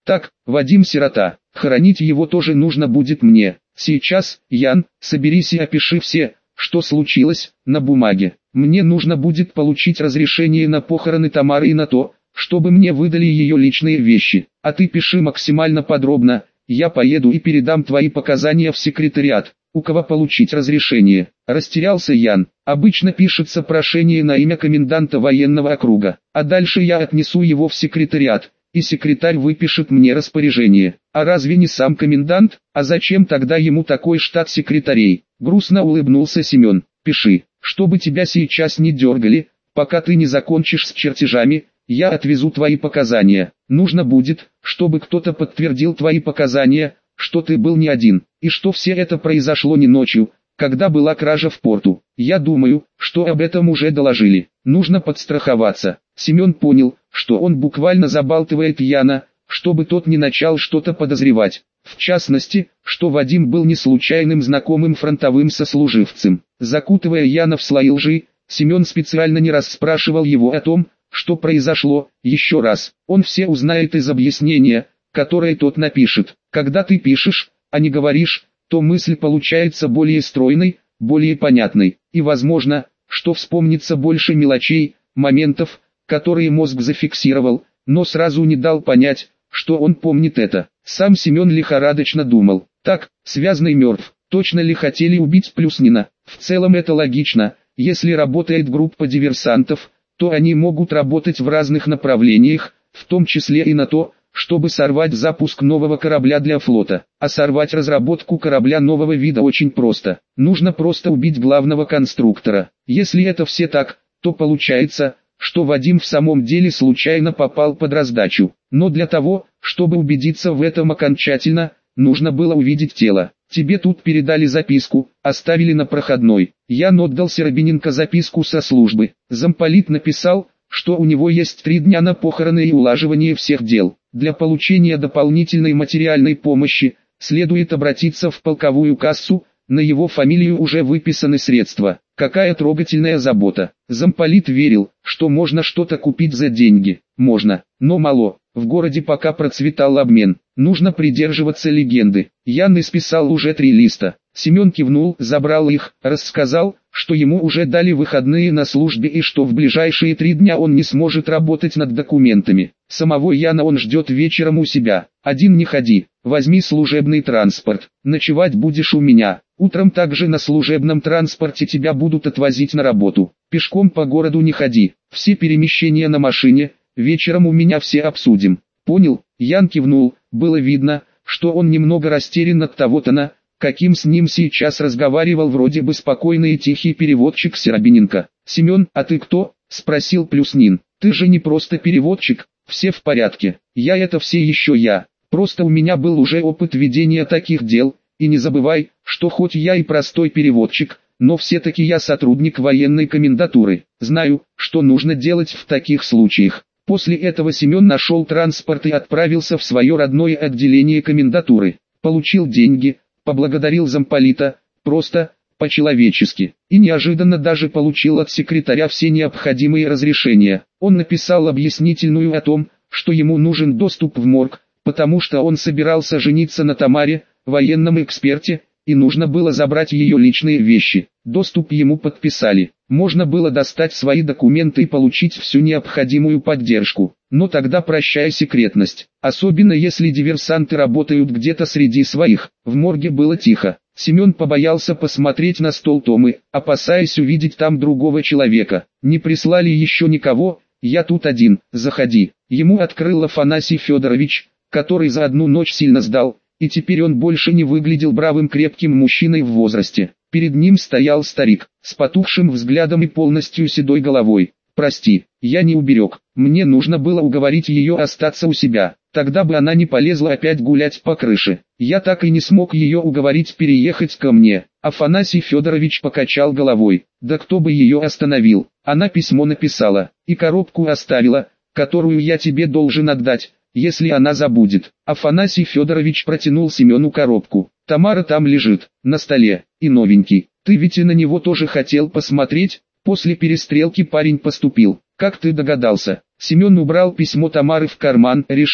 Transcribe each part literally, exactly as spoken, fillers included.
Так, Вадим сирота, хоронить его тоже нужно будет мне. Сейчас, Ян, соберись и опиши все, что случилось, на бумаге. Мне нужно будет получить разрешение на похороны Тамары и на то, чтобы мне выдали ее личные вещи. А ты пиши максимально подробно, я поеду и передам твои показания в секретариат. У кого получить разрешение? Растерялся Ян. Обычно пишется прошение на имя коменданта военного округа, а дальше я отнесу его в секретариат, и секретарь выпишет мне распоряжение. А разве не сам комендант? А зачем тогда ему такой штат секретарей? Грустно улыбнулся Семен. Пиши, чтобы тебя сейчас не дергали, пока ты не закончишь с чертежами, я отвезу твои показания. Нужно будет, чтобы кто-то подтвердил твои показания, что ты был не один, и что все это произошло не ночью, когда была кража в порту. Я думаю, что об этом уже доложили. Нужно подстраховаться. Семен понял, что он буквально забалтывает Яна, чтобы тот не начал что-то подозревать. В частности, что Вадим был не случайным знакомым фронтовым сослуживцем. Закутывая Яна в слои лжи, Семен специально не расспрашивал его о том, что произошло. Еще раз, он все узнает из объяснения, которое тот напишет. Когда ты пишешь, а не говоришь, то мысль получается более стройной, более понятной, и возможно, что вспомнится больше мелочей, моментов, которые мозг зафиксировал, но сразу не дал понять, что он помнит это. Сам Семен лихорадочно думал: так, связанный мертв, точно ли хотели убить Плюснина? В целом это логично, если работает группа диверсантов, то они могут работать в разных направлениях, в том числе и на то, чтобы сорвать запуск нового корабля для флота. А сорвать разработку корабля нового вида очень просто. Нужно просто убить главного конструктора. Если это все так, то получается, что Вадим в самом деле случайно попал под раздачу. Но для того, чтобы убедиться в этом окончательно, нужно было увидеть тело. Тебе тут передали записку, оставили на проходной. Ян отдал Серебряненко записку со службы. Замполит написал, что у него есть три дня на похороны и улаживание всех дел. Для получения дополнительной материальной помощи, следует обратиться в полковую кассу, на его фамилию уже выписаны средства. Какая трогательная забота. Замполит верил, что можно что-то купить за деньги. Можно, но мало. В городе пока процветал обмен. Нужно придерживаться легенды. Ян исписал уже три листа. Семен кивнул, забрал их, рассказал, что ему уже дали выходные на службе и что в ближайшие три дня он не сможет работать над документами. Самого Яна он ждет вечером у себя. Один не ходи, возьми служебный транспорт, ночевать будешь у меня. Утром также на служебном транспорте тебя будут отвозить на работу. Пешком по городу не ходи, все перемещения на машине, вечером у меня все обсудим. Понял? Ян кивнул, было видно, что он немного растерян от того тона, каким с ним сейчас разговаривал вроде бы спокойный и тихий переводчик Серебряненко. «Семен, а ты кто?» – спросил Плюснин. «Ты же не просто переводчик, все в порядке. Я это все еще я. Просто у меня был уже опыт ведения таких дел, и не забывай, что хоть я и простой переводчик, но все-таки я сотрудник военной комендатуры. Знаю, что нужно делать в таких случаях». После этого Семен нашел транспорт и отправился в свое родное отделение комендатуры. Получил деньги, поблагодарил замполита, просто, по-человечески, и неожиданно даже получил от секретаря все необходимые разрешения. Он написал объяснительную о том, что ему нужен доступ в морг, потому что он собирался жениться на Тамаре, военном эксперте, и нужно было забрать ее личные вещи. Доступ ему подписали. Можно было достать свои документы и получить всю необходимую поддержку. Но тогда прощай секретность. Особенно если диверсанты работают где-то среди своих. В морге было тихо. Семен побоялся посмотреть на стол Томы, опасаясь увидеть там другого человека. Не прислали еще никого, я тут один, заходи. Ему открыл Афанасий Федорович, который за одну ночь сильно сдал, и теперь он больше не выглядел бравым крепким мужчиной в возрасте. Перед ним стоял старик, с потухшим взглядом и полностью седой головой. «Прости, я не уберег, мне нужно было уговорить ее остаться у себя, тогда бы она не полезла опять гулять по крыше. Я так и не смог ее уговорить переехать ко мне». Афанасий Федорович покачал головой. «Да кто бы ее остановил? Она письмо написала, и коробку оставила, которую я тебе должен отдать, если она забудет». Афанасий Федорович протянул Семену коробку. «Тамара там лежит, на столе, и новенький. Ты ведь и на него тоже хотел посмотреть?» После перестрелки парень поступил, как ты догадался. Семен убрал письмо Тамары в карман, решив,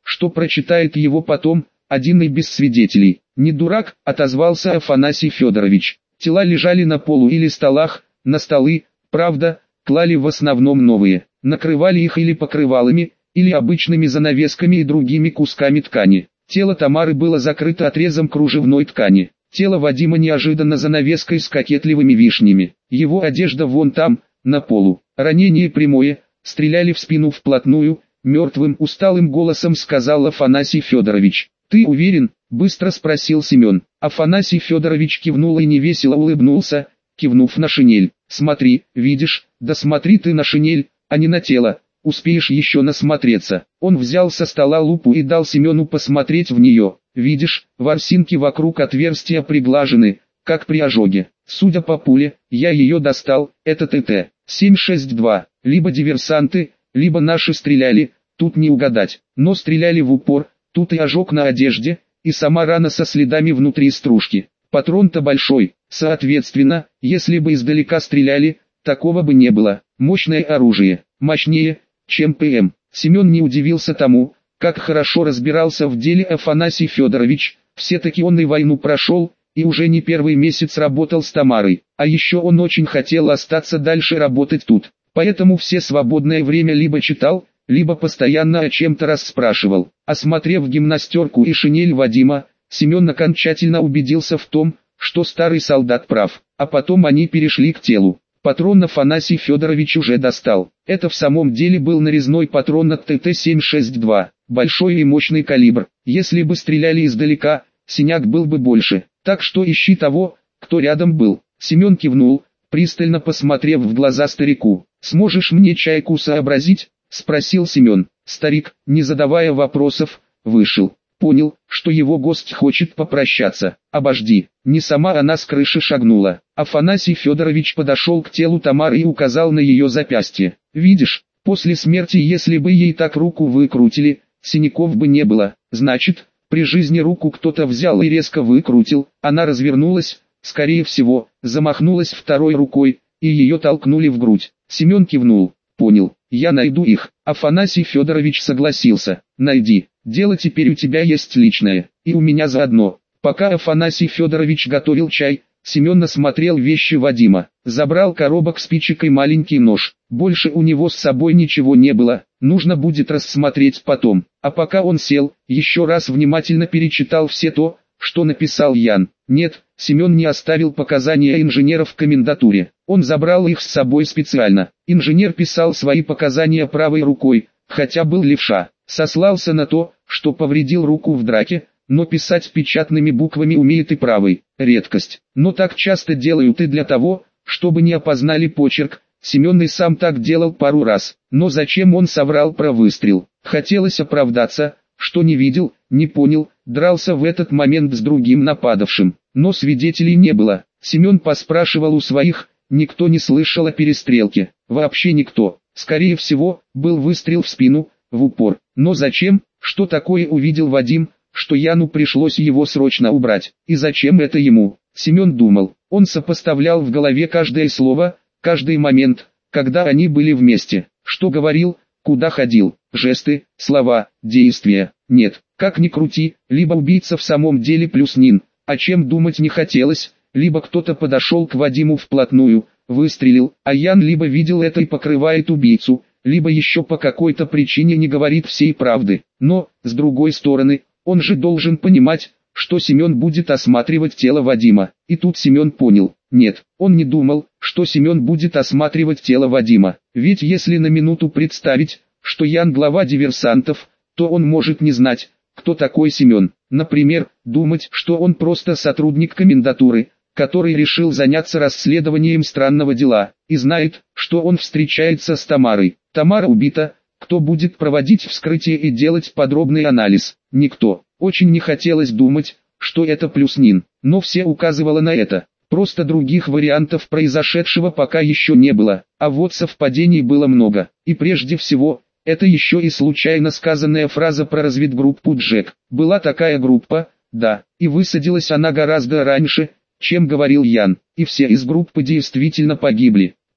что прочитает его потом, один и без свидетелей. «Не дурак», — отозвался Афанасий Федорович. Тела лежали на полу или столах, на столы, правда, клали в основном новые, накрывали их или покрывалами, или обычными занавесками и другими кусками ткани. Тело Тамары было закрыто отрезом кружевной ткани. Тело Вадима неожиданно занавеской с кокетливыми вишнями. Его одежда вон там, на полу. Ранение прямое, стреляли в спину вплотную, мертвым усталым голосом сказал Афанасий Федорович. «Ты уверен?» – быстро спросил Семен. Афанасий Федорович кивнул и невесело улыбнулся, кивнув на шинель. «Смотри, видишь, да смотри ты на шинель, а не на тело, успеешь еще насмотреться». Он взял со стола лупу и дал Семену посмотреть в нее. «Видишь, ворсинки вокруг отверстия приглажены, как при ожоге. Судя по пуле, я ее достал, это ТТ семь шесть два, либо диверсанты, либо наши стреляли, тут не угадать, но стреляли в упор, тут и ожог на одежде, и сама рана со следами внутри стружки. Патрон-то большой, соответственно, если бы издалека стреляли, такого бы не было. Мощное оружие, мощнее, чем ПМ». Семен не удивился тому, как хорошо разбирался в деле Афанасий Федорович, все-таки он и войну прошел, и уже не первый месяц работал с Тамарой, а еще он очень хотел остаться дальше работать тут, поэтому все свободное время либо читал, либо постоянно о чем-то расспрашивал. Осмотрев гимнастерку и шинель Вадима, Семен окончательно убедился в том, что старый солдат прав, а потом они перешли к телу. Патрон Афанасий Федорович уже достал. Это в самом деле был нарезной патрон от ТТ семь шесть два, большой и мощный калибр. Если бы стреляли издалека, синяк был бы больше, так что ищи того, кто рядом был. Семен кивнул, пристально посмотрев в глаза старику. «Сможешь мне чайку сообразить?» — спросил Семен. Старик, не задавая вопросов, вышел. Понял, что его гость хочет попрощаться. «Обожди». Не сама она с крыши шагнула. Афанасий Федорович подошел к телу Тамары и указал на ее запястье. «Видишь, после смерти, если бы ей так руку выкрутили, синяков бы не было. Значит, при жизни руку кто-то взял и резко выкрутил, она развернулась, скорее всего, замахнулась второй рукой, и ее толкнули в грудь». Семен кивнул. «Понял, я найду их». Афанасий Федорович согласился. «Найди, дело теперь у тебя есть личное, и у меня заодно». Пока Афанасий Федорович готовил чай, Семен осмотрел вещи Вадима, забрал коробок спичек и маленький нож. Больше у него с собой ничего не было, нужно будет рассмотреть потом. А пока он сел, еще раз внимательно перечитал все то, что написал Ян. Нет, Семен не оставил показания инженеров в комендатуре, он забрал их с собой специально. Инженер писал свои показания правой рукой, хотя был левша, сослался на то, что повредил руку в драке, но писать печатными буквами умеет и правой, редкость. Но так часто делают и для того, чтобы не опознали почерк. Семен и сам так делал пару раз, но зачем он соврал про выстрел? Хотелось оправдаться, что не видел, не понял, дрался в этот момент с другим нападавшим, но свидетелей не было. Семен поспрашивал у своих, никто не слышал о перестрелке, вообще никто. Скорее всего, был выстрел в спину, в упор. Но зачем, что такое увидел Вадим, что Яну пришлось его срочно убрать, и зачем это ему? Семен думал, он сопоставлял в голове каждое слово, каждый момент, когда они были вместе, что говорил, куда ходил, жесты, слова, действия. Нет, как ни крути, либо убийца в самом деле плюс Нин, о чем думать не хотелось, либо кто-то подошел к Вадиму вплотную, выстрелил, а Ян либо видел это и покрывает убийцу, либо еще по какой-то причине не говорит всей правды. Но, с другой стороны, он же должен понимать, что Семен будет осматривать тело Вадима. И тут Семен понял, нет, он не думал, что Семен будет осматривать тело Вадима. Ведь если на минуту представить, что Ян глава диверсантов, то он может не знать, кто такой Семен. Например, думать, что он просто сотрудник комендатуры, который решил заняться расследованием странного дела, и знает, что он встречается с Тамарой. Тамара убита. Кто будет проводить вскрытие и делать подробный анализ? Никто. Очень не хотелось думать, что это плюс Нин, но все указывало на это. Просто других вариантов произошедшего пока еще не было, а вот совпадений было много. И прежде всего, это еще и случайно сказанная фраза про разведгруппу Джек. Была такая группа, да, и высадилась она гораздо раньше, чем говорил Ян, и все из группы действительно погибли.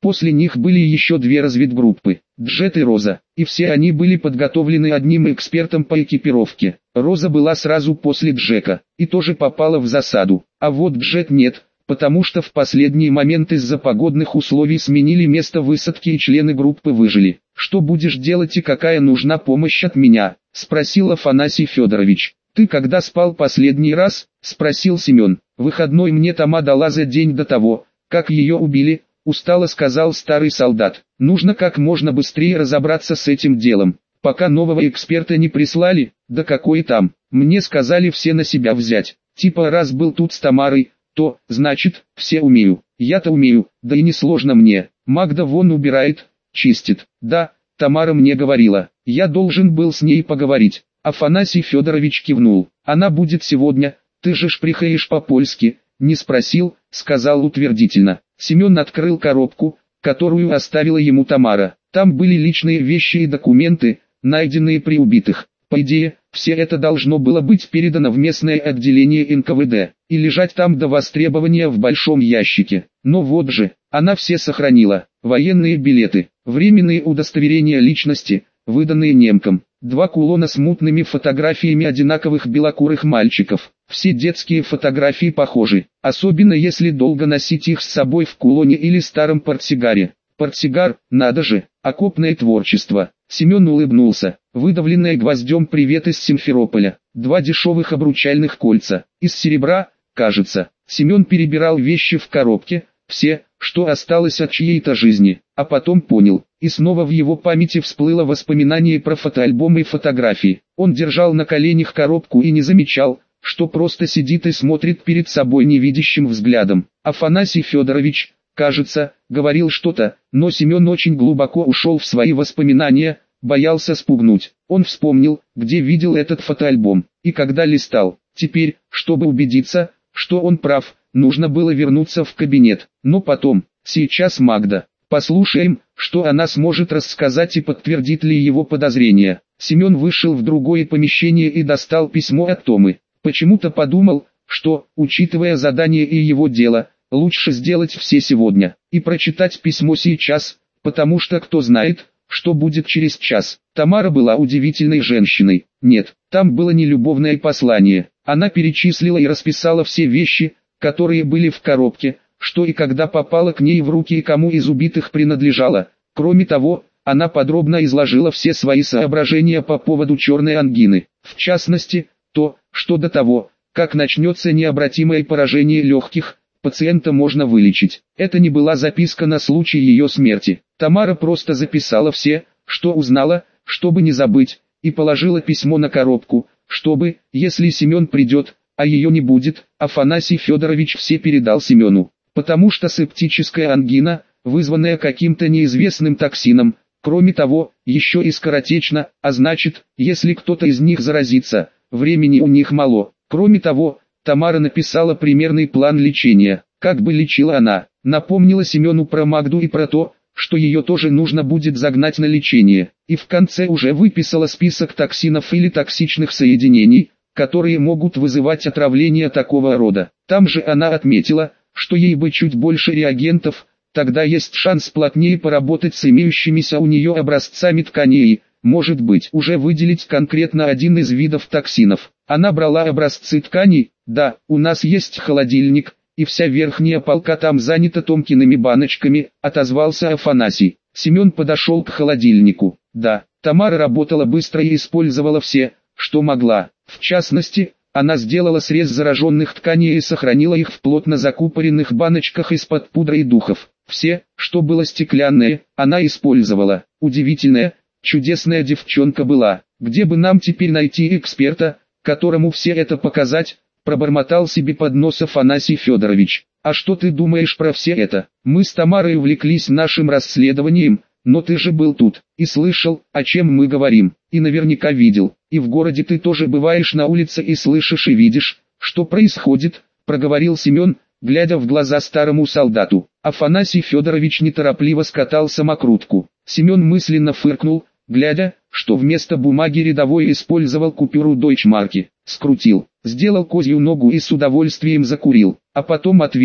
После них были еще две разведгруппы, Джет и Роза, и все они были подготовлены одним экспертом по экипировке. Роза была сразу после Джека, и тоже попала в засаду, а вот Джет нет, потому что в последний момент из-за погодных условий сменили место высадки и члены группы выжили. «Что будешь делать и какая нужна помощь от меня?» – спросил Афанасий Федорович. «Ты когда спал последний раз?» – спросил Семен. «Выходной мне Тома дала за день до того, как ее убили», – устало сказал старый солдат. «Нужно как можно быстрее разобраться с этим делом, пока нового эксперта не прислали. Да какой там, мне сказали все на себя взять. Типа раз был тут с Тамарой, то, значит, все умею. Я-то умею, да и не сложно мне. Магда вон убирает, чистит. Да, Тамара мне говорила, я должен был с ней поговорить». Афанасий Федорович кивнул. «Она будет сегодня, ты же шприхаешь по-польски». «Не спросил», сказал утвердительно. Семен открыл коробку, которую оставила ему Тамара. Там были личные вещи и документы, найденные при убитых. По идее, все это должно было быть передано в местное отделение эн ка вэ дэ и лежать там до востребования в большом ящике. Но вот же, она все сохранила. Военные билеты, временные удостоверения личности, выданные немкам, два кулона с мутными фотографиями одинаковых белокурых мальчиков. Все детские фотографии похожи, особенно если долго носить их с собой в кулоне или старом портсигаре. Портсигар, надо же, окопное творчество. Семен улыбнулся. Выдавленное гвоздем «Привет из Симферополя». Два дешевых обручальных кольца, из серебра, кажется. Семен перебирал вещи в коробке, все, что осталось от чьей-то жизни, а потом понял, и снова в его памяти всплыло воспоминание про фотоальбомы и фотографии. Он держал на коленях коробку и не замечал, что просто сидит и смотрит перед собой невидящим взглядом. Афанасий Федорович, кажется, говорил что-то, но Семен очень глубоко ушел в свои воспоминания, боялся спугнуть. Он вспомнил, где видел этот фотоальбом, и когда листал. Теперь, чтобы убедиться, что он прав, нужно было вернуться в кабинет. Но потом, сейчас Магда. Послушаем, что она сможет рассказать и подтвердит ли его подозрения. Семен вышел в другое помещение и достал письмо от Томы. Почему-то подумал, что, учитывая задание и его дело, лучше сделать все сегодня, и прочитать письмо сейчас, потому что кто знает, что будет через час. Тамара была удивительной женщиной. Нет, там было не любовное послание. Она перечислила и расписала все вещи, которые были в коробке, что и когда попало к ней в руки и кому из убитых принадлежало. Кроме того, она подробно изложила все свои соображения по поводу черной ангины. В частности, то, что до того, как начнется необратимое поражение легких, пациента можно вылечить. Это не была записка на случай ее смерти. Тамара просто записала все, что узнала, чтобы не забыть, и положила письмо на коробку, чтобы, если Семен придет, а ее не будет, Афанасий Федорович все передал Семену. Потому что септическая ангина, вызванная каким-то неизвестным токсином, кроме того, еще и скоротечна, а значит, если кто-то из них заразится, времени у них мало. Кроме того, Тамара написала примерный план лечения, как бы лечила она, напомнила Семену про Магду и про то, что ее тоже нужно будет загнать на лечение, и в конце уже выписала список токсинов или токсичных соединений, которые могут вызывать отравление такого рода. Там же она отметила, что ей бы чуть больше реагентов, тогда есть шанс плотнее поработать с имеющимися у нее образцами тканей, может быть, уже выделить конкретно один из видов токсинов. Она брала образцы тканей, да, у нас есть холодильник, и вся верхняя полка там занята Томкиными баночками, отозвался Афанасий. Семен подошел к холодильнику. Да, Тамара работала быстро и использовала все, что могла. В частности, она сделала срез зараженных тканей и сохранила их в плотно закупоренных баночках из-под пудры и духов. Все, что было стеклянное, она использовала. Удивительная, чудесная девчонка была. Где бы нам теперь найти эксперта, которому все это показать, пробормотал себе под нос Афанасий Федорович. А что ты думаешь про все это? Мы с Тамарой увлеклись нашим расследованием, но ты же был тут, и слышал, о чем мы говорим, и наверняка видел. И в городе ты тоже бываешь на улице и слышишь и видишь, что происходит, проговорил Семен, глядя в глаза старому солдату. Афанасий Федорович неторопливо скатал самокрутку. Семен мысленно фыркнул, глядя, что вместо бумаги рядовой использовал купюру дойчмарки. Скрутил, сделал козью ногу и с удовольствием закурил, а потом ответил,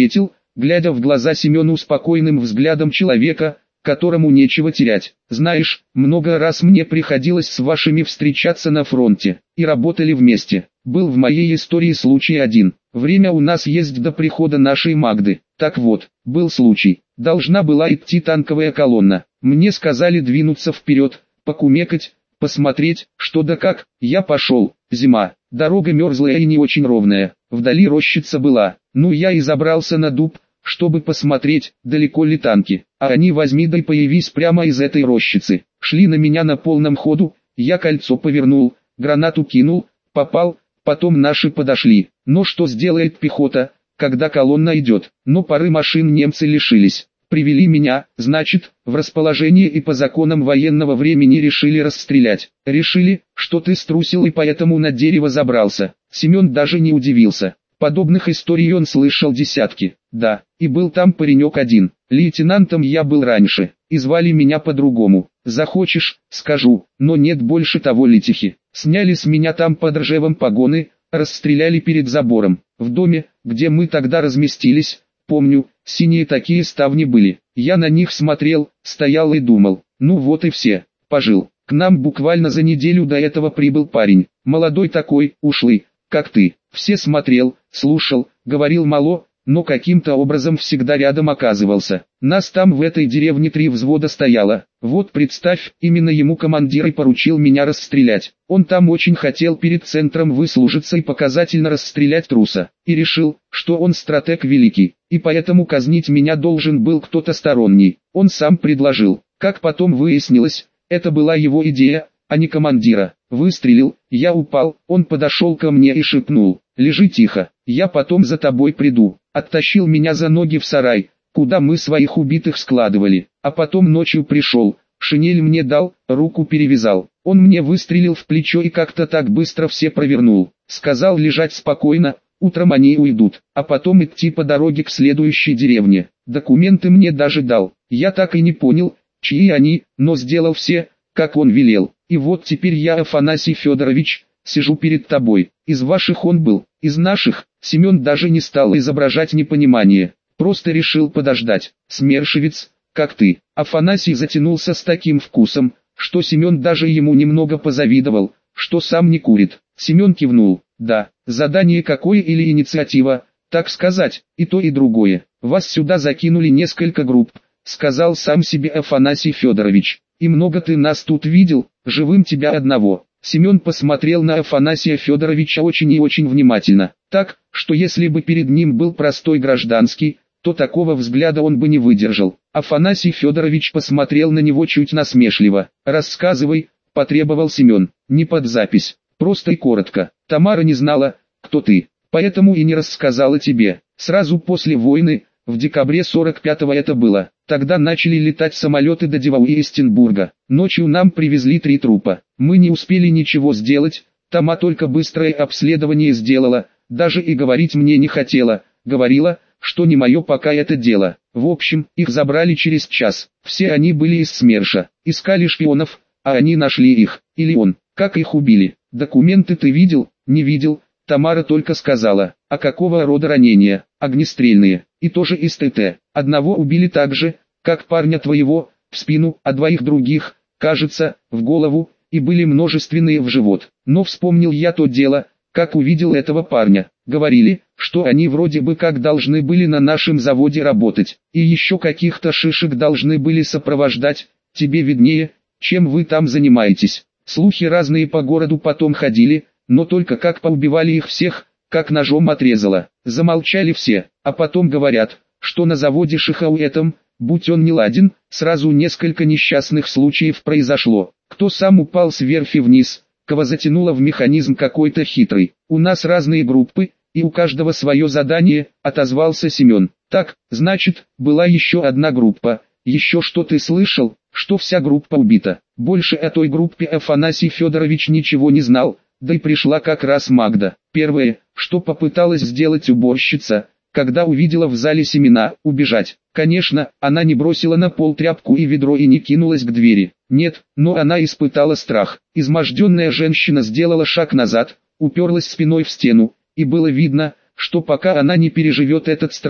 глядя в глаза Семену спокойным взглядом человека, которому нечего терять. Знаешь, много раз мне приходилось с вашими встречаться на фронте, и работали вместе. Был в моей истории случай один. Время у нас есть до прихода нашей Магды. Так вот, был случай. Должна была идти танковая колонна. Мне сказали двинуться вперед, покумекать, посмотреть, что да как. Я пошел. Зима. Дорога мерзлая и не очень ровная. Вдали рощица была. Ну я и забрался на дуб, чтобы посмотреть, далеко ли танки. А они возьми да и появись прямо из этой рощицы. Шли на меня на полном ходу, я кольцо повернул, гранату кинул, попал, потом наши подошли. Но что сделает пехота, когда колонна идет? Но пары машин немцы лишились. Привели меня, значит, в расположение и по законам военного времени решили расстрелять. Решили, что ты струсил и поэтому на дерево забрался. Семен даже не удивился. Подобных историй он слышал десятки. Да, и был там паренек один. Лейтенантом я был раньше, и звали меня по-другому. Захочешь, скажу, но нет больше того Летихи. Сняли с меня там под Ржевом погоны, расстреляли перед забором. В доме, где мы тогда разместились, помню, синие такие ставни были. Я на них смотрел, стоял и думал, ну вот и все, пожил. К нам буквально за неделю до этого прибыл парень, молодой такой, ушлый, как ты. Все смотрел, слушал, говорил мало, но каким-то образом всегда рядом оказывался. Нас там в этой деревне три взвода стояло. Вот представь, именно ему командир и поручил меня расстрелять. Он там очень хотел перед центром выслужиться и показательно расстрелять труса. И решил, что он стратег великий, и поэтому казнить меня должен был кто-то сторонний. Он сам предложил. Как потом выяснилось, это была его идея, а не командира. Выстрелил, я упал, он подошел ко мне и шепнул: «Лежи тихо, я потом за тобой приду». Оттащил меня за ноги в сарай, куда мы своих убитых складывали, а потом ночью пришел, шинель мне дал, руку перевязал. Он мне выстрелил в плечо и как-то так быстро все провернул. Сказал лежать спокойно, утром они уйдут, а потом идти по дороге к следующей деревне. Документы мне даже дал. Я так и не понял, чьи они, но сделал все, как он велел. И вот теперь я, Афанасий Федорович, сижу перед тобой. Из ваших он был, из наших. Семен даже не стал изображать непонимание, просто решил подождать. Смершевец, как ты. Афанасий затянулся с таким вкусом, что Семен даже ему немного позавидовал, что сам не курит. Семен кивнул: да, задание какое или инициатива, так сказать, и то и другое. Вас сюда закинули несколько групп, сказал сам себе Афанасий Федорович. И много ты нас тут видел, живым тебя одного. Семен посмотрел на Афанасия Федоровича очень и очень внимательно, так, что если бы перед ним был простой гражданский, то такого взгляда он бы не выдержал. Афанасий Федорович посмотрел на него чуть насмешливо. «Рассказывай», — потребовал Семен, — «не под запись, просто и коротко. Тамара не знала, кто ты, поэтому и не рассказала тебе. Сразу после войны, в декабре сорок пятого это было, тогда начали летать самолеты до Девау и Эстенбурга. Ночью нам привезли три трупа. Мы не успели ничего сделать, Тама только быстрое обследование сделала, даже и говорить мне не хотела, говорила, что не мое пока это дело. В общем, их забрали через час. Все они были из СМЕРШа, искали шпионов, а они нашли их, или он. Как их убили? Документы ты видел? Не видел. Тамара только сказала. А какого рода ранения? Огнестрельные. И тоже из ТТ. Одного убили так же, как парня твоего, в спину, а двоих других, кажется, в голову, и были множественные в живот. Но вспомнил я то дело, как увидел этого парня. Говорили, что они вроде бы как должны были на нашем заводе работать, и еще каких-то шишек должны были сопровождать. Тебе виднее, чем вы там занимаетесь. Слухи разные по городу потом ходили, но только как поубивали их всех, как ножом отрезало. Замолчали все, а потом говорят, что на заводе Шихау этом, будь он не ладен, сразу несколько несчастных случаев произошло. Кто сам упал с верфи вниз, кого затянуло в механизм какой-то хитрый. У нас разные группы, и у каждого свое задание, отозвался Семен. Так, значит, была еще одна группа. Еще что ты слышал, что вся группа убита? Больше о той группе Афанасий Федорович ничего не знал, да и пришла как раз Магда. Первое, что попыталась сделать уборщица, когда увидела в зале Семена, убежать. Конечно, она не бросила на пол тряпку и ведро и не кинулась к двери. Нет, но она испытала страх. Изможденная женщина сделала шаг назад, уперлась спиной в стену, и было видно, что пока она не переживет этот страх,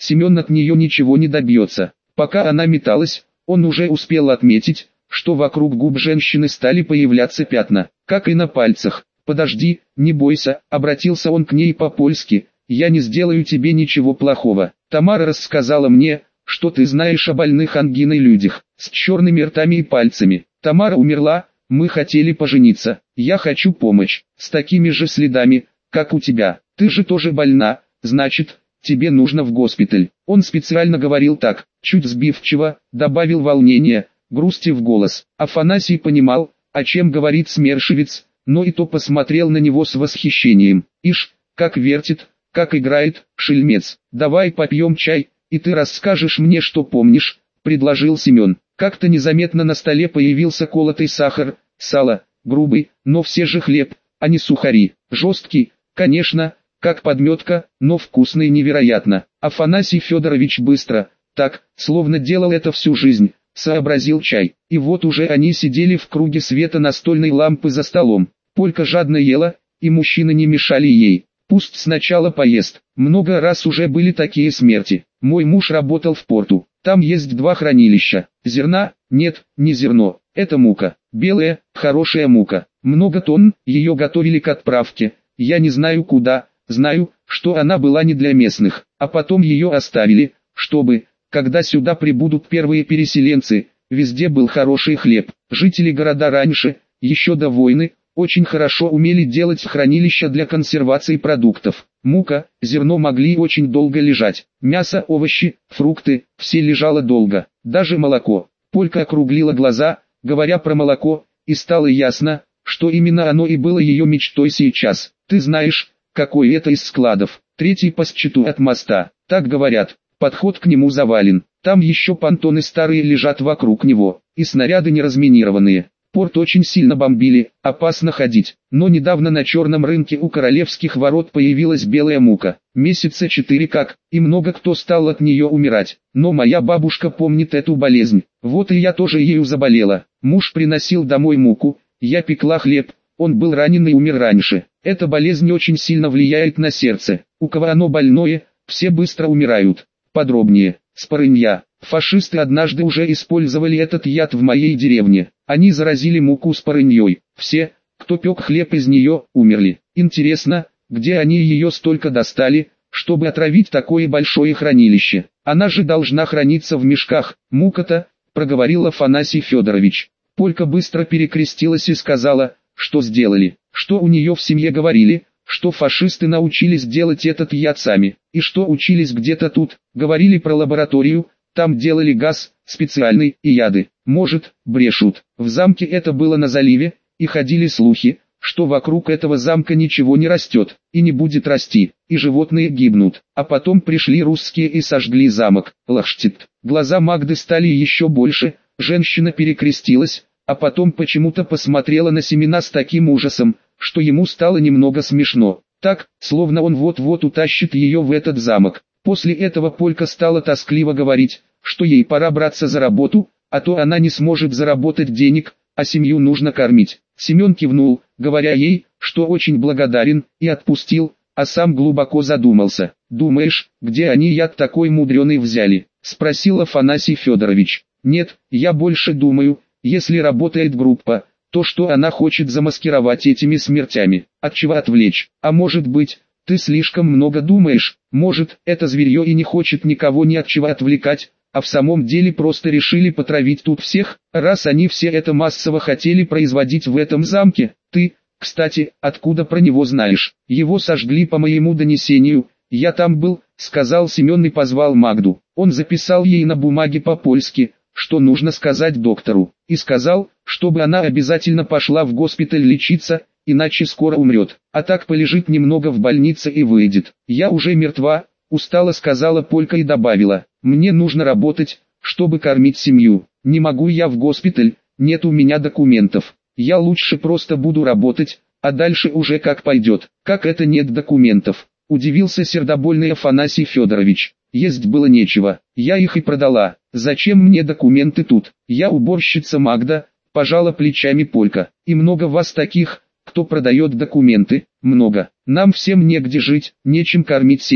Семен от нее ничего не добьется. Пока она металась, он уже успел отметить, что вокруг губ женщины стали появляться пятна, как и на пальцах. «Подожди, не бойся», — обратился он к ней по-польски, — «я не сделаю тебе ничего плохого. Тамара рассказала мне, что ты знаешь о больных ангиной людях, с черными ртами и пальцами. Тамара умерла, мы хотели пожениться, я хочу помочь, с такими же следами, как у тебя. Ты же тоже больна, значит, тебе нужно в госпиталь». Он специально говорил так, чуть сбивчиво, добавил волнения, грусти в голос. Афанасий понимал, о чем говорит Смершевец, но и то посмотрел на него с восхищением. «Ишь, как вертит, как играет, шельмец. Давай попьем чай, и ты расскажешь мне, что помнишь», — предложил Семен. Как-то незаметно на столе появился колотый сахар, сало, грубый, но все же хлеб, а не сухари. Жесткий, конечно, как подметка, но вкусный невероятно. Афанасий Федорович быстро, так, словно делал это всю жизнь, сообразил чай. И вот уже они сидели в круге света настольной лампы за столом. Полька жадно ела, и мужчины не мешали ей. Пусть сначала поест. Много раз уже были такие смерти. Мой муж работал в порту. Там есть два хранилища. Зерна? Нет, не зерно. Это мука. Белая, хорошая мука. Много тонн, ее готовили к отправке. Я не знаю куда, знаю, что она была не для местных. А потом ее оставили, чтобы, когда сюда прибудут первые переселенцы, везде был хороший хлеб. Жители города раньше, еще до войны, очень хорошо умели делать хранилища для консервации продуктов. Мука, зерно могли очень долго лежать. Мясо, овощи, фрукты, все лежало долго. Даже молоко. Полька округлила глаза, говоря про молоко, и стало ясно, что именно оно и было ее мечтой сейчас. Ты знаешь, какой это из складов. Третий по счету от моста. Так говорят. Подход к нему завален. Там еще понтоны старые лежат вокруг него, и снаряды не разминированные. Порт очень сильно бомбили, опасно ходить, но недавно на черном рынке у королевских ворот появилась белая мука. Месяца четыре как, и много кто стал от нее умирать. Но моя бабушка помнит эту болезнь, вот и я тоже ею заболела. Муж приносил домой муку, я пекла хлеб, он был ранен и умер раньше. Эта болезнь очень сильно влияет на сердце, у кого оно больное, все быстро умирают. Подробнее. Спорынья. Фашисты однажды уже использовали этот яд в моей деревне. Они заразили муку спорыньей. Все, кто пек хлеб из нее, умерли. Интересно, где они ее столько достали, чтобы отравить такое большое хранилище? Она же должна храниться в мешках. Мука-то, проговорил Афанасий Федорович. Полька быстро перекрестилась и сказала, что сделали, что у нее в семье говорили, что фашисты научились делать этот яд сами, и что учились где-то тут, говорили про лабораторию, там делали газ, специальный, и яды. Может, брешут. В замке это было на заливе, и ходили слухи, что вокруг этого замка ничего не растет, и не будет расти, и животные гибнут. А потом пришли русские и сожгли замок. Лахштит. Глаза Магды стали еще больше, женщина перекрестилась, а потом почему-то посмотрела на Семена с таким ужасом, что ему стало немного смешно. Так, словно он вот-вот утащит ее в этот замок. После этого Полька стала тоскливо говорить, что ей пора браться за работу, а то она не сможет заработать денег, а семью нужно кормить. Семен кивнул, говоря ей, что очень благодарен, и отпустил, а сам глубоко задумался. «Думаешь, где они яд такой мудреный взяли?» – спросил Афанасий Федорович. «Нет, я больше думаю, если работает группа, то что она хочет замаскировать этими смертями, от чего отвлечь. А может быть, ты слишком много думаешь, может, это зверье и не хочет никого ни от чего отвлекать, а в самом деле просто решили потравить тут всех, раз они все это массово хотели производить в этом замке. Ты, кстати, откуда про него знаешь? Его сожгли по моему донесению, я там был», — сказал Семен и позвал Магду. Он записал ей на бумаге по-польски, что нужно сказать доктору, и сказал, чтобы она обязательно пошла в госпиталь лечиться, иначе скоро умрет, а так полежит немного в больнице и выйдет. «Я уже мертва», — устало сказала Полька и добавила, «мне нужно работать, чтобы кормить семью, не могу я в госпиталь, нет у меня документов, я лучше просто буду работать, а дальше уже как пойдет». «Как это нет документов?» — удивился сердобольный Афанасий Федорович. «Есть было нечего, я их и продала, зачем мне документы тут? Я уборщица Магда», — пожала плечами Полька. «И много вас таких, кто продает документы?» «Много. Нам всем негде жить, нечем кормить семьи.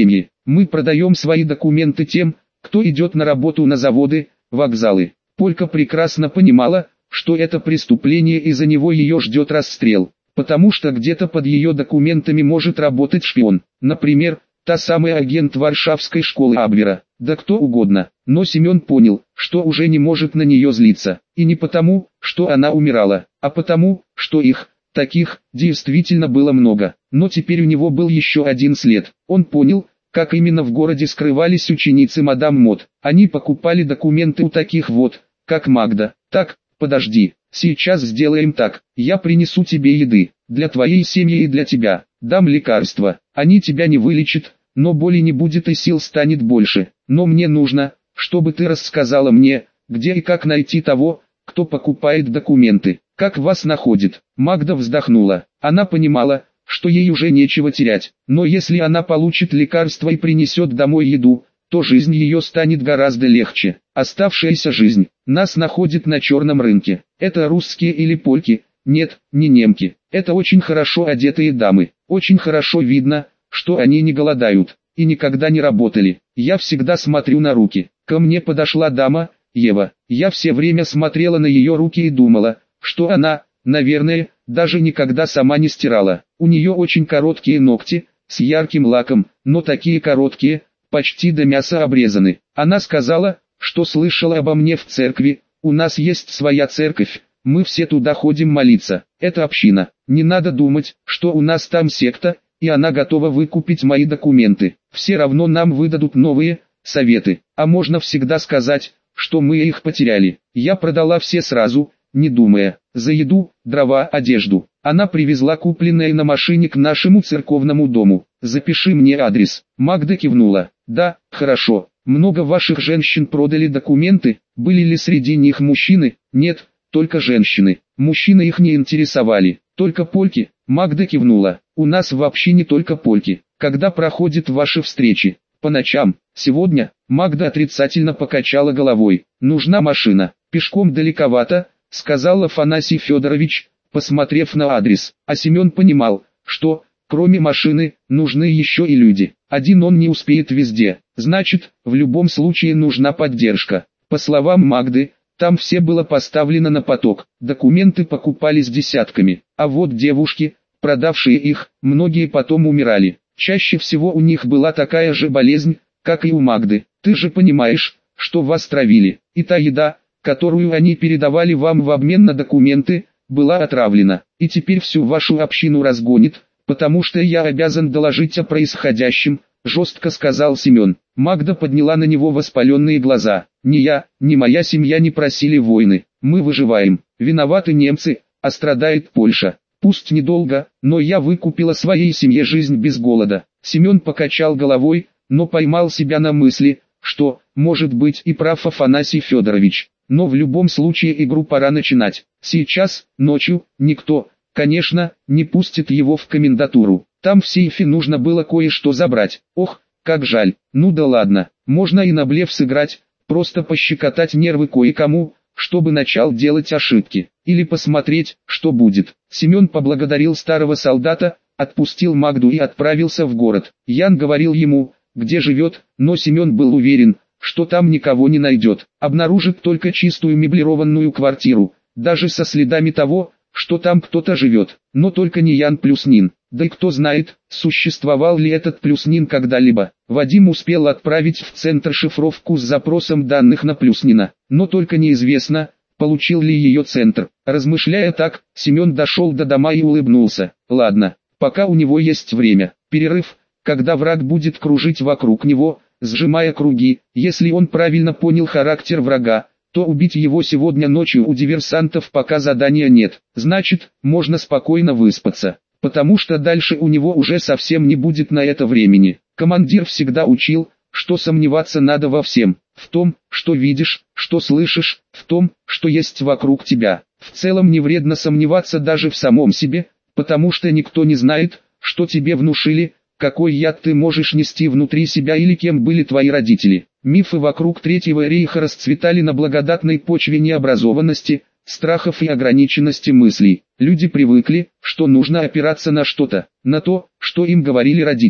Мы продаем свои документы тем, кто идет на работу на заводы, вокзалы. Полька прекрасно понимала, что это преступление и за него ее ждет расстрел, потому что где-то под ее документами может работать шпион, например, та самая агент Варшавской школы Абвера, да кто угодно. Но Семен понял, что уже не может на нее злиться, и не потому, что она умирала, а потому, что их, таких, действительно было много. Но теперь у него был еще один след. Он понял, как именно в городе скрывались ученицы мадам Мод. Они покупали документы у таких вот, как Магда. Так, подожди, сейчас сделаем так, я принесу тебе еды, для твоей семьи и для тебя, дам лекарства, они тебя не вылечат, но боли не будет и сил станет больше, но мне нужно, чтобы ты рассказала мне, где и как найти того, кто покупает документы, как вас находит. Магда вздохнула, она понимала, что ей уже нечего терять, но если она получит лекарство и принесет домой еду, то жизнь ее станет гораздо легче. Оставшаяся жизнь, нас находит на черном рынке. Это русские или польки? Нет, не немки. Это очень хорошо одетые дамы. Очень хорошо видно, что они не голодают и никогда не работали. Я всегда смотрю на руки. Ко мне подошла дама, Ева. Я все время смотрела на ее руки и думала, что она, наверное, даже никогда сама не стирала. У нее очень короткие ногти, с ярким лаком, но такие короткие, почти до мяса обрезаны. Она сказала, что слышала обо мне в церкви. У нас есть своя церковь, мы все туда ходим молиться. Это община. Не надо думать, что у нас там секта, и она готова выкупить мои документы. Все равно нам выдадут новые советы. А можно всегда сказать, что мы их потеряли. Я продала все сразу, не думая, за еду, дрова, одежду. Она привезла купленное на машине к нашему церковному дому. Запиши мне адрес. Магда кивнула. Да, хорошо. Много ваших женщин продали документы, были ли среди них мужчины? Нет, только женщины. Мужчины их не интересовали, только польки. Магда кивнула. У нас вообще не только польки. Когда проходят ваши встречи? По ночам. Сегодня? Магда отрицательно покачала головой. Нужна машина. Пешком далековато, сказал Афанасий Федорович, посмотрев на адрес. А Семен понимал, что, кроме машины, нужны еще и люди. Один он не успеет везде. Значит, в любом случае нужна поддержка. По словам Магды, там все было поставлено на поток. Документы покупались десятками. А вот девушки, продавшие их, многие потом умирали. Чаще всего у них была такая же болезнь, как и у Магды. Ты же понимаешь, что вас травили. И та еда, которую они передавали вам в обмен на документы, была отравлена. И теперь всю вашу общину разгонит, потому что я обязан доложить о происходящем, жестко сказал Семен. Магда подняла на него воспаленные глаза. Ни я, ни моя семья не просили войны. Мы выживаем. Виноваты немцы, а страдает Польша. Пусть недолго, но я выкупила своей семье жизнь без голода. Семен покачал головой, но поймал себя на мысли, что, может быть, и прав Афанасий Федорович. Но в любом случае игру пора начинать. Сейчас, ночью, никто, конечно, не пустит его в комендатуру. Там в сейфе нужно было кое-что забрать. Ох, как жаль. Ну да ладно, можно и на блеф сыграть, просто пощекотать нервы кое-кому, чтобы начал делать ошибки. Или посмотреть, что будет. Семен поблагодарил старого солдата, отпустил Магду и отправился в город. Ян говорил ему, где живет, но Семен был уверен, что там никого не найдет. Обнаружит только чистую меблированную квартиру, даже со следами того, что там кто-то живет. Но только не Ян Плюснин. Да и кто знает, существовал ли этот Плюснин когда-либо. Вадим успел отправить в центр шифровку с запросом данных на Плюснина, но только неизвестно, получил ли ее центр. Размышляя так, Семен дошел до дома и улыбнулся. Ладно, пока у него есть время. Перерыв, когда враг будет кружить вокруг него, сжимая круги. Если он правильно понял характер врага, то убить его сегодня ночью у диверсантов пока задания нет. Значит, можно спокойно выспаться, потому что дальше у него уже совсем не будет на это времени. Командир всегда учил, что сомневаться надо во всем. В том, что видишь, что слышишь, в том, что есть вокруг тебя. В целом не вредно сомневаться даже в самом себе, потому что никто не знает, что тебе внушили, какой яд ты можешь нести внутри себя или кем были твои родители. Мифы вокруг Третьего рейха расцветали на благодатной почве необразованности, страхов и ограниченности мыслей. Люди привыкли, что нужно опираться на что-то, на то, что им говорили родители.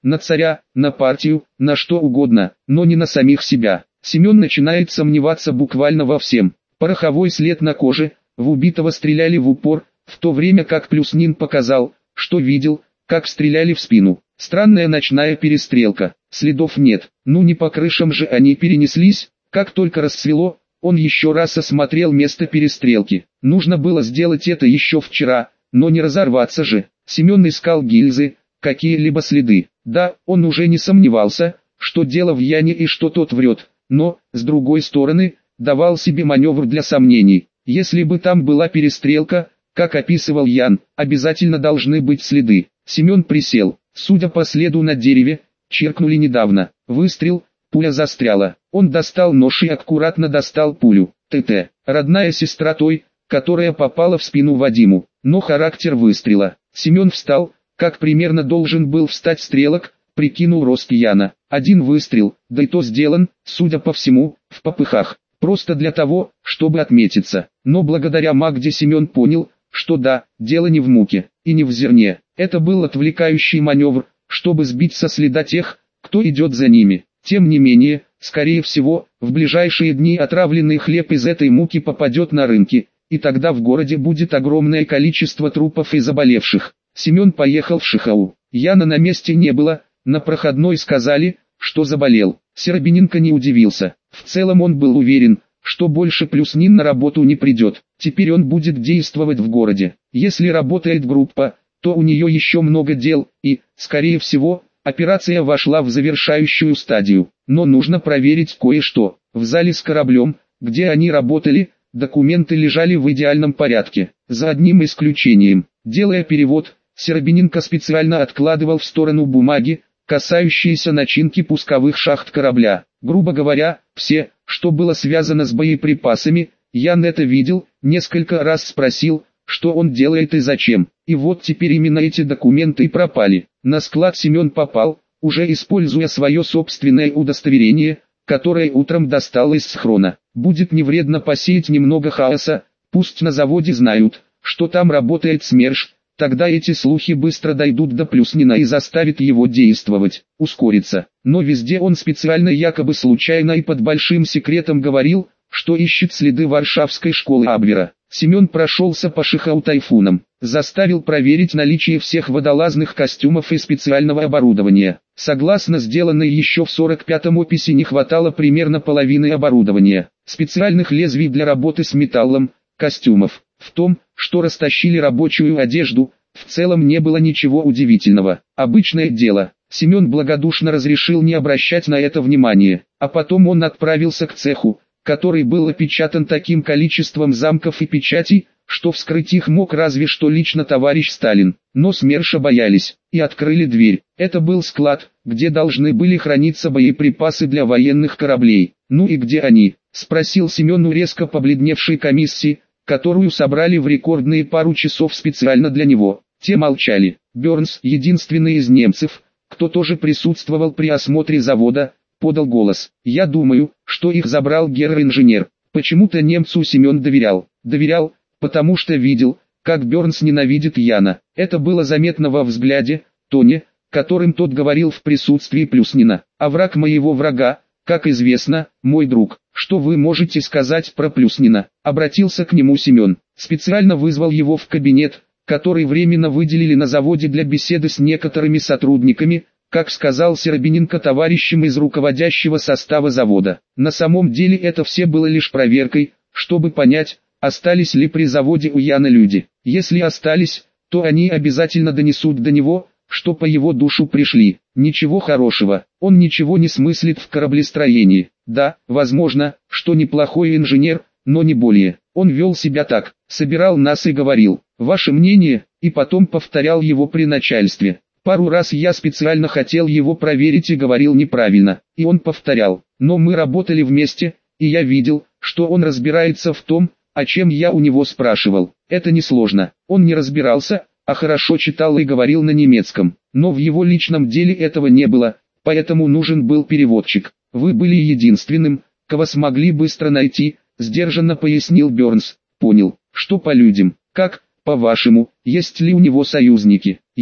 на царя, на партию, на что угодно, но не на самих себя. Семен начинает сомневаться буквально во всем. Пороховой след на коже, в убитого стреляли в упор, в то время как Плюснин показал, что видел, как стреляли в спину. Странная ночная перестрелка, следов нет, ну не по крышам же они перенеслись. Как только рассвело, он еще раз осмотрел место перестрелки. Нужно было сделать это еще вчера, но не разорваться же. Семен искал гильзы, какие-либо следы. Да, он уже не сомневался, что дело в Яне и что тот врет, но, с другой стороны, давал себе маневр для сомнений. Если бы там была перестрелка, как описывал Ян, обязательно должны быть следы. Семен присел. Судя по следу на дереве, чиркнули недавно. Выстрел, пуля застряла. Он достал нож и аккуратно достал пулю. ТТ. Родная сестра той, которая попала в спину Вадиму. Но характер выстрела. Семен встал, как примерно должен был встать стрелок, прикинул рост Яна. Один выстрел, да и то сделан, судя по всему, в попыхах. Просто для того, чтобы отметиться. Но благодаря Магде Семен понял, что да, дело не в муке, и не в зерне. Это был отвлекающий маневр, чтобы сбить со следа тех, кто идет за ними. Тем не менее, скорее всего, в ближайшие дни отравленный хлеб из этой муки попадет на рынки, и тогда в городе будет огромное количество трупов и заболевших. Семен поехал в Шихау. Яна на месте не было, на проходной сказали, что заболел. Серебряненко не удивился. В целом он был уверен, что больше Плюснин на работу не придет. Теперь он будет действовать в городе. Если работает группа, то у нее еще много дел, и, скорее всего, операция вошла в завершающую стадию. Но нужно проверить кое-что. В зале с кораблем, где они работали, документы лежали в идеальном порядке. За одним исключением. Делая перевод, Серебряненко специально откладывал в сторону бумаги, касающиеся начинки пусковых шахт корабля. Грубо говоря, все, что было связано с боеприпасами, Ян это видел, несколько раз спросил, что он делает и зачем. И вот теперь именно эти документы и пропали. На склад Семен попал, уже используя свое собственное удостоверение, которое утром достал из схрона. Будет не вредно посеять немного хаоса, пусть на заводе знают, что там работает СМЕРШ. Тогда эти слухи быстро дойдут до Плюснина и заставят его действовать, ускориться. Но везде он специально якобы случайно и под большим секретом говорил, что ищет следы Варшавской школы Абвера. Семен прошелся по Шихау тайфуном, заставил проверить наличие всех водолазных костюмов и специального оборудования. Согласно сделанной еще в сорок пятом описи не хватало примерно половины оборудования, специальных лезвий для работы с металлом, костюмов. В том, что растащили рабочую одежду, в целом не было ничего удивительного. Обычное дело. Семен благодушно разрешил не обращать на это внимания, а потом он отправился к цеху, который был опечатан таким количеством замков и печатей, что вскрыть их мог разве что лично товарищ Сталин. Но СМЕРШа боялись, и открыли дверь. Это был склад, где должны были храниться боеприпасы для военных кораблей. «Ну и где они?» – спросил Семен у резко побледневшей комиссии, которую собрали в рекордные пару часов специально для него. Те молчали. Бернс, единственный из немцев, кто тоже присутствовал при осмотре завода, подал голос. «Я думаю, что их забрал герр-инженер». Почему-то немцу Семен доверял. Доверял, потому что видел, как Бернс ненавидит Яна. Это было заметно во взгляде, тоне, которым тот говорил в присутствии Плюснина. «А враг моего врага, как известно, мой друг». «Что вы можете сказать про Плюснина?» — обратился к нему Семен. Специально вызвал его в кабинет, который временно выделили на заводе для беседы с некоторыми сотрудниками, как сказал Серебряненко, товарищем из руководящего состава завода. На самом деле это все было лишь проверкой, чтобы понять, остались ли при заводе у Яна люди. Если остались, то они обязательно донесут до него, что по его душу пришли. Ничего хорошего, он ничего не смыслит в кораблестроении. Да, возможно, что неплохой инженер, но не более. Он вел себя так, собирал нас и говорил, ваше мнение, и потом повторял его при начальстве. Пару раз я специально хотел его проверить и говорил неправильно, и он повторял. Но мы работали вместе, и я видел, что он разбирается в том, о чем я у него спрашивал. Это несложно. Он не разбирался, а хорошо читал и говорил на немецком. Но в его личном деле этого не было, поэтому нужен был переводчик. Вы были единственным, кого смогли быстро найти, сдержанно пояснил Бернс. Понял, что по людям. Как, по-вашему, есть ли у него союзники? Есть.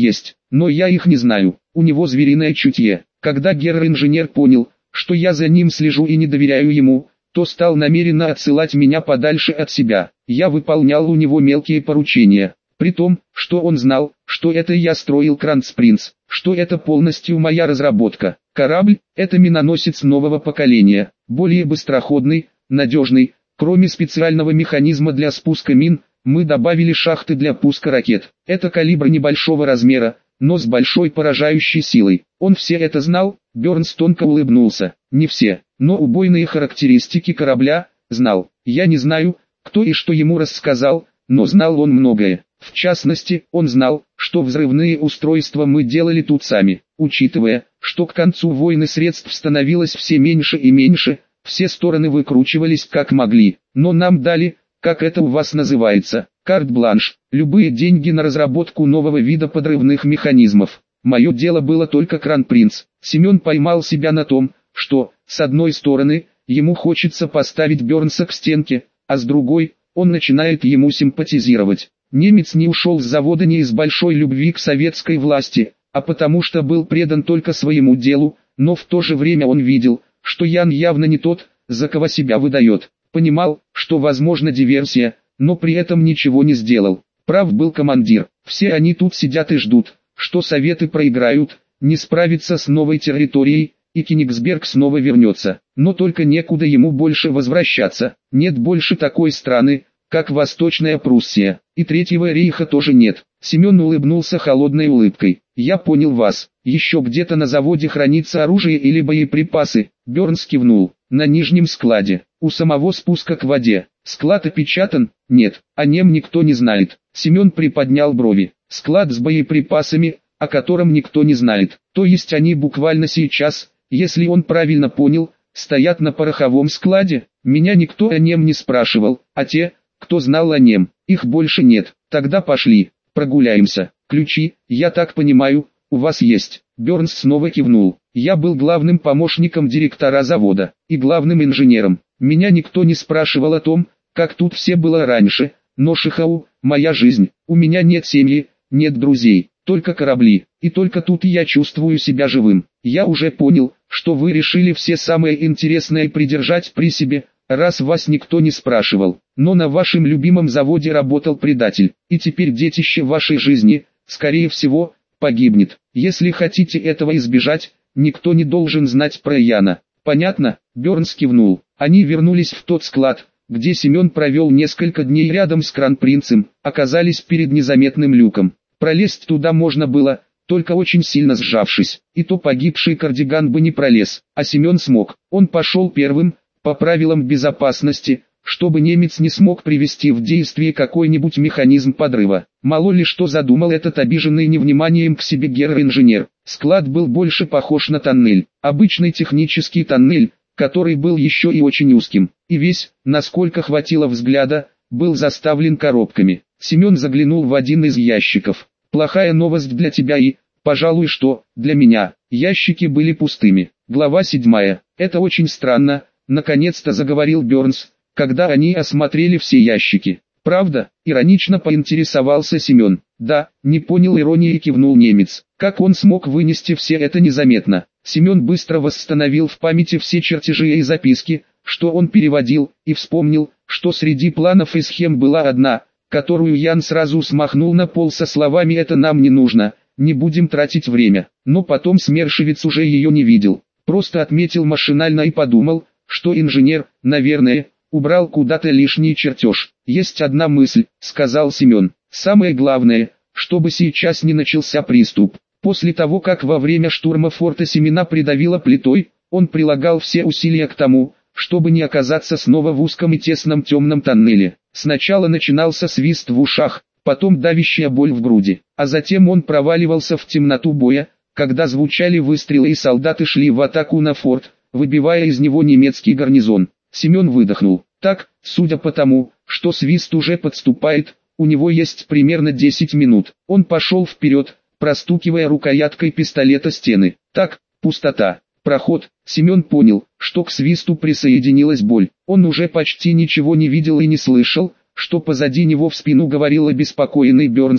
но я их не знаю. У него звериное чутье. Когда герр-инженер понял, что я за ним слежу и не доверяю ему, то стал намеренно отсылать меня подальше от себя. Я выполнял у него мелкие поручения, при том, что он знал, что это я строил Кронпринц, что это полностью моя разработка. Корабль – это миноносец нового поколения, более быстроходный, надежный. Кроме специального механизма для спуска мин, мы добавили шахты для пуска ракет. Это калибр небольшого размера, но с большой поражающей силой. Он все это знал. Бернс тонко улыбнулся. Не все, но убойные характеристики корабля знал. Я не знаю, кто и что ему рассказал, но знал он многое. В частности, он знал, что взрывные устройства мы делали тут сами. Учитывая, что к концу войны средств становилось все меньше и меньше, все стороны выкручивались как могли. Но нам дали, как это у вас называется, карт-бланш, любые деньги на разработку нового вида подрывных механизмов. Мое дело было только Кронпринц. Семен поймал себя на том, что, с одной стороны, ему хочется поставить Бернса к стенке, а с другой, он начинает ему симпатизировать. Немец не ушел с завода не из большой любви к советской власти, а потому что был предан только своему делу, но в то же время он видел, что Ян явно не тот, за кого себя выдает. Понимал, что возможна диверсия, но при этом ничего не сделал. Прав был командир. Все они тут сидят и ждут, что советы проиграют, не справятся с новой территорией, и Кенигсберг снова вернется. Но только некуда ему больше возвращаться. Нет больше такой страны, как Восточная Пруссия. И Третьего рейха тоже нет. Семен улыбнулся холодной улыбкой. Я понял вас. Еще где-то на заводе хранится оружие или боеприпасы. Бернс кивнул. На нижнем складе. У самого спуска к воде. Склад опечатан? Нет. О нем никто не знает. Семен приподнял брови. Склад с боеприпасами, о котором никто не знает. То есть они буквально сейчас, если он правильно понял, стоят на пороховом складе. Меня никто о нем не спрашивал, а те, кто знал о нем, их больше нет. Тогда пошли, прогуляемся. Ключи, я так понимаю, у вас есть. Бернс снова кивнул. Я был главным помощником директора завода и главным инженером. Меня никто не спрашивал о том, как тут все было раньше, но Шихау, моя жизнь, у меня нет семьи, нет друзей, только корабли, и только тут я чувствую себя живым. Я уже понял, что вы решили все самое интересное придержать при себе, раз вас никто не спрашивал. Но на вашем любимом заводе работал предатель, и теперь детище вашей жизни, скорее всего, погибнет. Если хотите этого избежать, никто не должен знать про Яна. Понятно? Бернс кивнул. Они вернулись в тот склад, где Семен провел несколько дней рядом с Кронпринцем, оказались перед незаметным люком. Пролезть туда можно было, только очень сильно сжавшись, и то погибший кардиган бы не пролез, а Семен смог. Он пошел первым, по правилам безопасности, чтобы немец не смог привести в действие какой-нибудь механизм подрыва. Мало ли что задумал этот обиженный невниманием к себе герр-инженер. Склад был больше похож на тоннель, обычный технический тоннель, который был еще и очень узким, и весь, насколько хватило взгляда, был заставлен коробками. Семен заглянул в один из ящиков. Плохая новость для тебя и, пожалуй, что, для меня. Ящики были пустыми. Глава седьмая. Это очень странно, наконец-то заговорил Бернс, когда они осмотрели все ящики. Правда? Иронично поинтересовался Семен. Да, не понял иронии, кивнул немец. Как он смог вынести все это незаметно? Семен быстро восстановил в памяти все чертежи и записки, что он переводил, и вспомнил, что среди планов и схем была одна, которую Ян сразу смахнул на пол со словами «это нам не нужно, не будем тратить время». Но потом Смершевец уже ее не видел, просто отметил машинально и подумал, что инженер, наверное, убрал куда-то лишний чертеж. «Есть одна мысль», — сказал Семен. «Самое главное, чтобы сейчас не начался приступ». После того, как во время штурма форта Семена придавило плитой, он прилагал все усилия к тому, чтобы не оказаться снова в узком и тесном темном тоннеле. Сначала начинался свист в ушах, потом давящая боль в груди, а затем он проваливался в темноту боя, когда звучали выстрелы и солдаты шли в атаку на форт, выбивая из него немецкий гарнизон. Семен выдохнул. Так, судя по тому, что свист уже подступает, у него есть примерно десять минут. Он пошел вперед, простукивая рукояткой пистолета стены. Так, пустота. Проход. Семен понял, что к свисту присоединилась боль. Он уже почти ничего не видел и не слышал, что позади него в спину говорил обеспокоенный Бернс,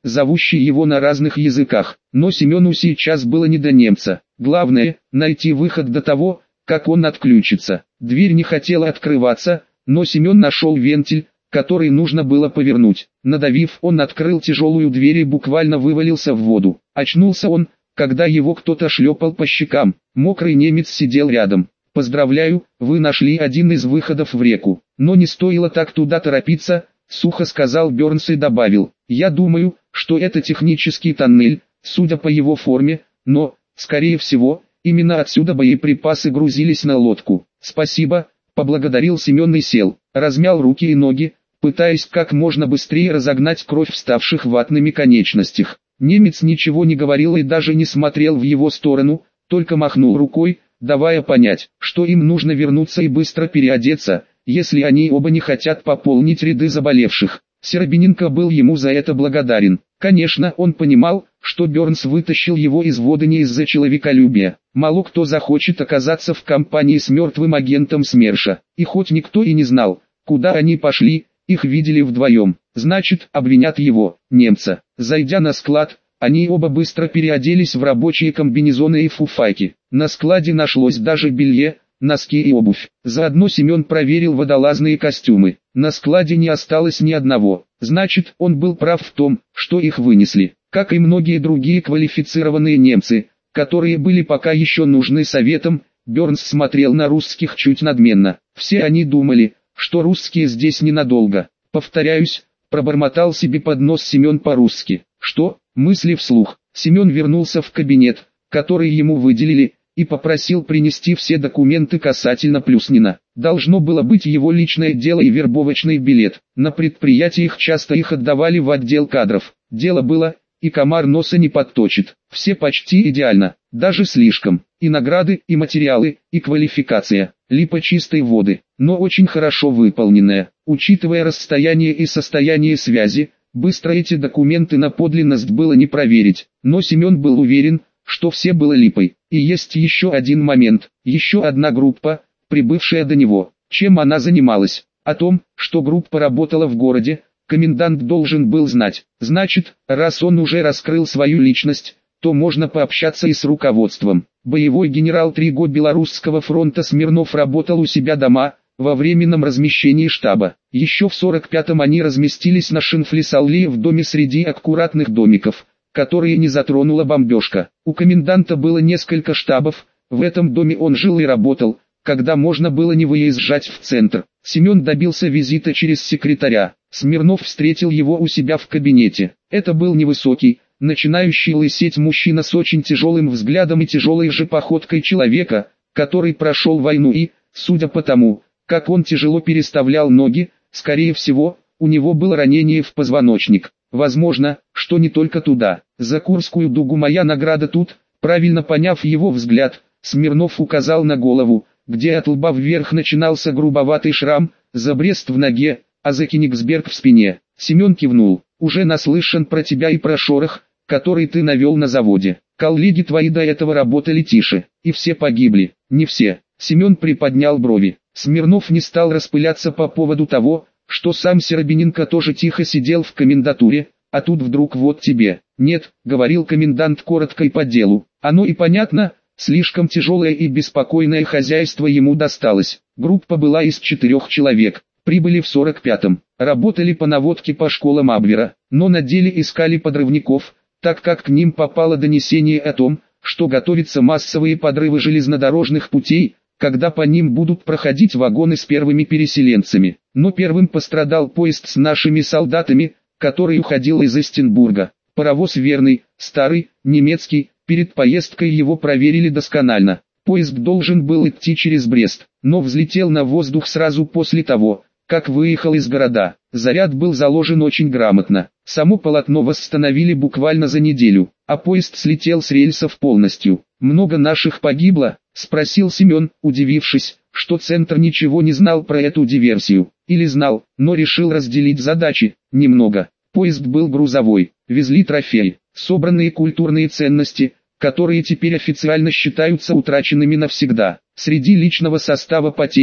зовущий его на разных языках. Но Семену сейчас было не до немца. Главное – найти выход до того, как он отключится. Дверь не хотела открываться, но Семен нашел вентиль, который нужно было повернуть. Надавив, он открыл тяжелую дверь и буквально вывалился в воду. Очнулся он, когда его кто-то шлепал по щекам. Мокрый немец сидел рядом. «Поздравляю, вы нашли один из выходов в реку. Но не стоило так туда торопиться», — сухо сказал Бернс и добавил. «Я думаю, что это технический тоннель, судя по его форме, но, скорее всего, именно отсюда боеприпасы грузились на лодку». «Спасибо», — поблагодарил Семен и сел, размял руки и ноги, пытаясь как можно быстрее разогнать кровь в ставших ватными конечностях. Немец ничего не говорил и даже не смотрел в его сторону, только махнул рукой, давая понять, что им нужно вернуться и быстро переодеться, если они оба не хотят пополнить ряды заболевших. Серебряненко был ему за это благодарен. Конечно, он понимал, что Бернс вытащил его из воды не из-за человеколюбия. Мало кто захочет оказаться в компании с мертвым агентом СМЕРШа. И хоть никто и не знал, куда они пошли, их видели вдвоем. Значит, обвинят его, немца. Зайдя на склад, они оба быстро переоделись в рабочие комбинезоны и фуфайки. На складе нашлось даже белье, носки и обувь. Заодно Семен проверил водолазные костюмы. На складе не осталось ни одного. Значит, он был прав в том, что их вынесли. Как и многие другие квалифицированные немцы, которые были пока еще нужны советам, Бернс смотрел на русских чуть надменно. Все они думали, что русские здесь ненадолго. «Повторяюсь», — пробормотал себе под нос Семен по-русски. «Что?» — мысли вслух. Семен вернулся в кабинет, который ему выделили, и попросил принести все документы касательно Плюснина. Должно было быть его личное дело и вербовочный билет. На предприятиях часто их отдавали в отдел кадров. Дело было, и комар носа не подточит. Все почти идеально, даже слишком. И награды, и материалы, и квалификация. Липа чистой воды, но очень хорошо выполненная. Учитывая расстояние и состояние связи, быстро эти документы на подлинность было не проверить. Но Семен был уверен, что все было липой. И есть еще один момент, еще одна группа, прибывшая до него. Чем она занималась? О том, что группа работала в городе, комендант должен был знать. Значит, раз он уже раскрыл свою личность, то можно пообщаться и с руководством. Боевой генерал Триго Белорусского фронта Смирнов работал у себя дома, во временном размещении штаба. Еще в сорок пятом они разместились на Шинфлисаллее в доме среди аккуратных домиков, которые не затронула бомбежка. У коменданта было несколько штабов, в этом доме он жил и работал, когда можно было не выезжать в центр. Семен добился визита через секретаря. Смирнов встретил его у себя в кабинете. Это был невысокий, начинающий лысеть мужчина с очень тяжелым взглядом и тяжелой же походкой человека, который прошел войну и, судя по тому, как он тяжело переставлял ноги, скорее всего, у него было ранение в позвоночник. Возможно, что не только туда. За Курскую дугу моя награда тут. Правильно поняв его взгляд, Смирнов указал на голову, где от лба вверх начинался грубоватый шрам, забрест в ноге, а за Кенигсберг в спине. Семен кивнул. «Уже наслышан про тебя и про шорох, который ты навел на заводе. Коллеги твои до этого работали тише, и все погибли». «Не все». Семен приподнял брови. Смирнов не стал распыляться по поводу того, что сам Серебряненко тоже тихо сидел в комендатуре, а тут вдруг вот тебе. «Нет», — говорил комендант коротко и по делу. «Оно и понятно, слишком тяжелое и беспокойное хозяйство ему досталось. Группа была из четырех человек, прибыли в сорок пятом, работали по наводке по школам Абвера, но на деле искали подрывников, так как к ним попало донесение о том, что готовятся массовые подрывы железнодорожных путей, когда по ним будут проходить вагоны с первыми переселенцами. Но первым пострадал поезд с нашими солдатами, который уходил из Эстенбурга. Паровоз верный, старый, немецкий, перед поездкой его проверили досконально. Поезд должен был идти через Брест, но взлетел на воздух сразу после того, как выехал из города. Заряд был заложен очень грамотно. Само полотно восстановили буквально за неделю, а поезд слетел с рельсов полностью. «Много наших погибло?» — спросил Семен, удивившись, что Центр ничего не знал про эту диверсию. Или знал, но решил разделить задачи. Немного. Поезд был грузовой, везли трофеи, собранные культурные ценности, которые теперь официально считаются утраченными навсегда. Среди личного состава потери,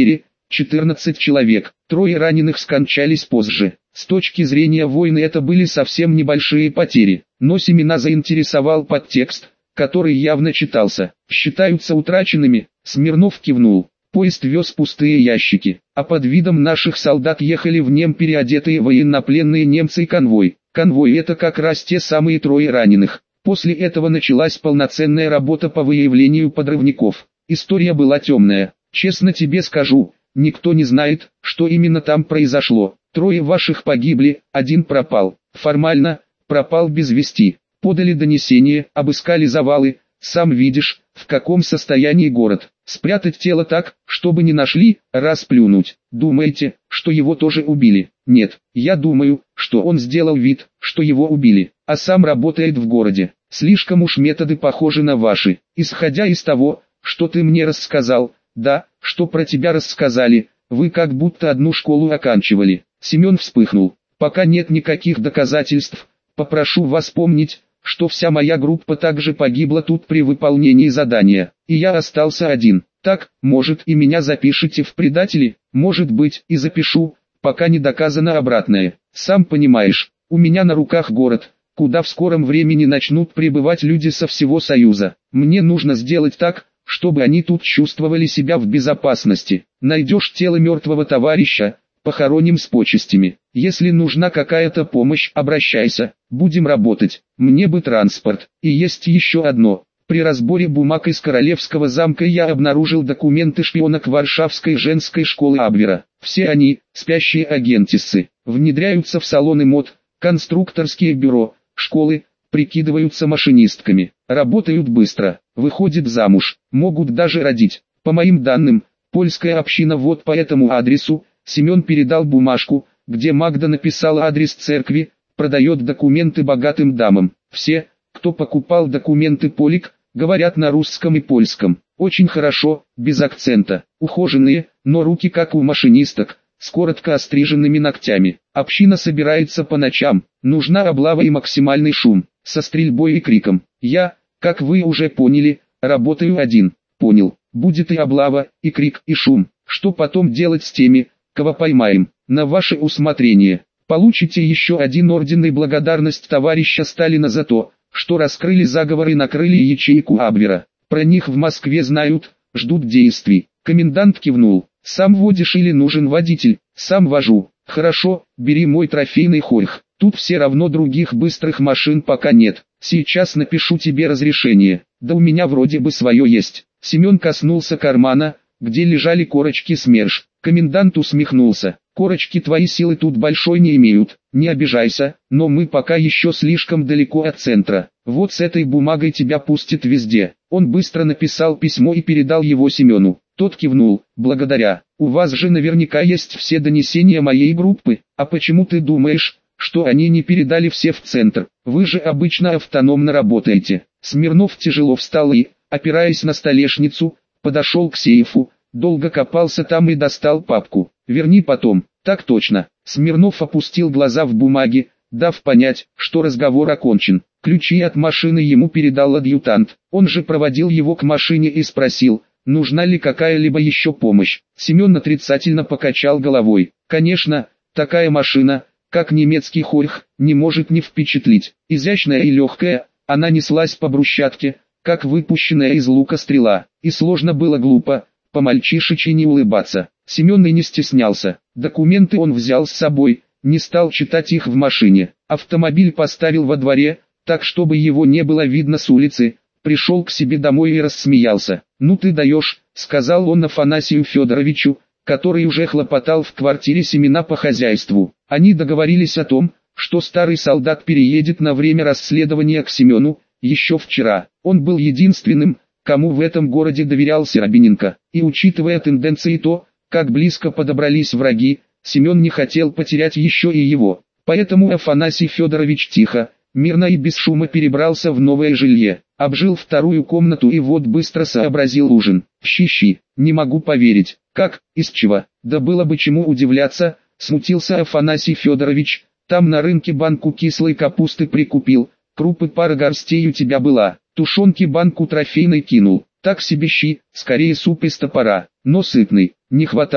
четырнадцать человек, трое раненых скончались позже. С точки зрения войны это были совсем небольшие потери, но Семена заинтересовал подтекст, который явно читался. «Считаются утраченными», Смирнов кивнул. Поезд вез пустые ящики, а под видом наших солдат ехали в нем переодетые военнопленные немцы и конвой. Конвой — это как раз те самые трое раненых. После этого началась полноценная работа по выявлению подрывников. История была темная. Честно тебе скажу, никто не знает, что именно там произошло. Трое ваших погибли, один пропал. Формально, пропал без вести. Подали донесение, обыскали завалы. Сам видишь, в каком состоянии город. Спрятать тело так, чтобы не нашли, расплюнуть. Думаете, что его тоже убили? Нет, я думаю, что он сделал вид, что его убили, а сам работает в городе. Слишком уж методы похожи на ваши. Исходя из того, что ты мне рассказал, да, что про тебя рассказали, вы как будто одну школу оканчивали. Семен вспыхнул. Пока нет никаких доказательств, попрошу вас помнить, что вся моя группа также погибла тут при выполнении задания, и я остался один. Так, может, и меня запишите в предатели? Может быть, и запишу, пока не доказано обратное. Сам понимаешь, у меня на руках город, куда в скором времени начнут прибывать люди со всего Союза. Мне нужно сделать так, чтобы они тут чувствовали себя в безопасности. Найдешь тело мертвого товарища, похороним с почестями. Если нужна какая-то помощь, обращайся, будем работать. Мне бы транспорт. И есть еще одно. При разборе бумаг из Королевского замка я обнаружил документы шпионок Варшавской женской школы Абвера. Все они, спящие агентессы, внедряются в салоны мод, конструкторские бюро, школы, прикидываются машинистками, работают быстро, выходят замуж, могут даже родить. По моим данным, польская община вот по этому адресу. Семен передал бумажку, где Магда написала адрес церкви, продает документы богатым дамам. Все, кто покупал документы Полик, говорят на русском и польском. Очень хорошо, без акцента. Ухоженные, но руки как у машинисток, с коротко остриженными ногтями. Община собирается по ночам, нужна облава и максимальный шум, со стрельбой и криком. Я, как вы уже поняли, работаю один. Понял, будет и облава, и крик, и шум. Что потом делать с теми, кого поймаем? На ваше усмотрение. Получите еще один орден и благодарность товарища Сталина за то, что раскрыли заговор и накрыли ячейку Абвера. Про них в Москве знают, ждут действий. Комендант кивнул. Сам водишь или нужен водитель? Сам вожу. Хорошо, бери мой трофейный хорьх. Тут все равно других быстрых машин пока нет. Сейчас напишу тебе разрешение. Да у меня вроде бы свое есть. Семен коснулся кармана, где лежали корочки СМЕРШ. Комендант усмехнулся. Корочки твои силы тут большой не имеют, не обижайся, но мы пока еще слишком далеко от центра. Вот с этой бумагой тебя пустят везде. Он быстро написал письмо и передал его Семену. Тот кивнул. Благодаря. У вас же наверняка есть все донесения моей группы. А почему ты думаешь, что они не передали все в центр? Вы же обычно автономно работаете. Смирнов тяжело встал и, опираясь на столешницу, подошел к сейфу. Долго копался там и достал папку. Верни потом. Так точно. Смирнов опустил глаза в бумаги, дав понять, что разговор окончен. Ключи от машины ему передал адъютант. Он же проводил его к машине и спросил, нужна ли какая-либо еще помощь. Семен отрицательно покачал головой. Конечно, такая машина, как немецкий хорьх, не может не впечатлить. Изящная и легкая, она неслась по брусчатке, как выпущенная из лука стрела. И сложно было глупо, по-мальчишечьи не улыбаться. Семен и не стеснялся. Документы он взял с собой, не стал читать их в машине. Автомобиль поставил во дворе, так чтобы его не было видно с улицы. Пришел к себе домой и рассмеялся. «Ну ты даешь», — сказал он Афанасию Федоровичу, который уже хлопотал в квартире Семена по хозяйству. Они договорились о том, что старый солдат переедет на время расследования к Семену. Еще вчера он был единственным, кому в этом городе доверял Серобиненко. И учитывая тенденции то, как близко подобрались враги, Семен не хотел потерять еще и его. Поэтому Афанасий Федорович тихо, мирно и без шума перебрался в новое жилье, обжил вторую комнату и вот быстро сообразил ужин. Щи-щи, не могу поверить. Как, из чего? Да было бы чему удивляться, смутился Афанасий Федорович. Там на рынке банку кислой капусты прикупил, крупы пара горстей у тебя была, тушенки банку трофейной кинул. Так себе щи, скорее суп из топора, но сытный. Не хватало,